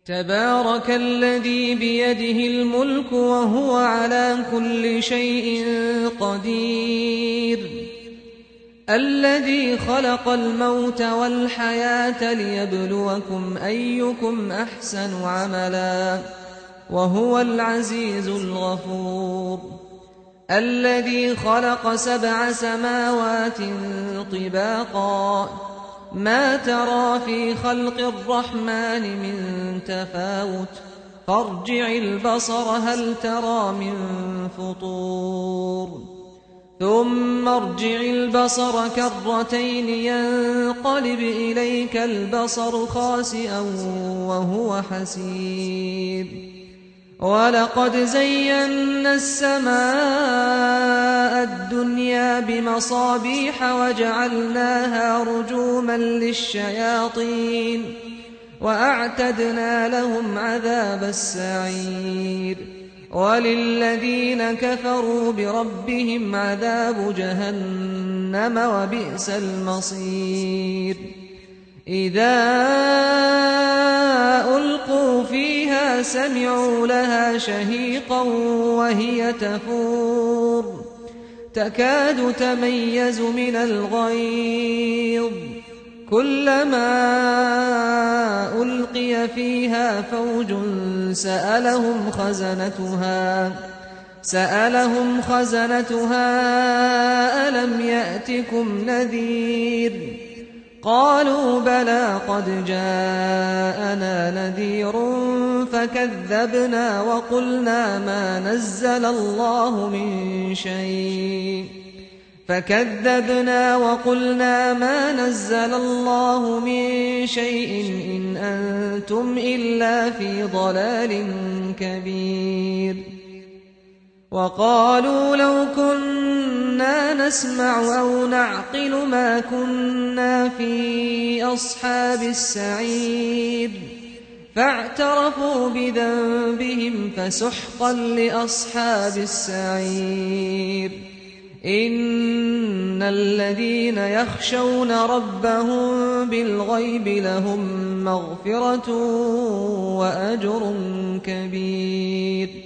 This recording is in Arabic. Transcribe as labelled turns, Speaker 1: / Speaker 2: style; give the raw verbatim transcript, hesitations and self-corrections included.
Speaker 1: تبارك الذي بيده الملك وهو على كل شيء قدير الذي خلق الموت والحياة ليبلوكم أيكم أحسن عملا وهو العزيز الغفور الذي خلق سبع سماوات طباقا ما ترى في خلق الرحمن من تفاوت فارجع البصر هل ترى من فطور ثم ارجع البصر كرتين ينقلب إليك البصر خاسئا وهو حسير ولقد زينا السماء الدنيا بمصابيح وجعلناها رجوما للشياطين وأعتدنا لهم عذاب السعير وللذين كفروا بربهم عذاب جهنم وبئس المصير إذا ألقوا فيها سمعوا لها شهيقا وهي تفور تكاد تميز من الغيظ كلما ألقي فيها فوج سألهم خزنتها سألهم خزنتها ألم يأتكم نذير قالوا بلى قد جاءنا نذير فكذبنا وقلنا ما نزل الله من شيء فكذبنا وقلنا ما نزل الله من شيء إن أنتم إلا في ضلال كبير وقالوا لو كنا نسمع أو نعقل ما كنا في أصحاب السعير فاعترفوا بذنبهم فسحقا لأصحاب السعير إن الذين يخشون ربهم بالغيب لهم مغفرة وأجر كبير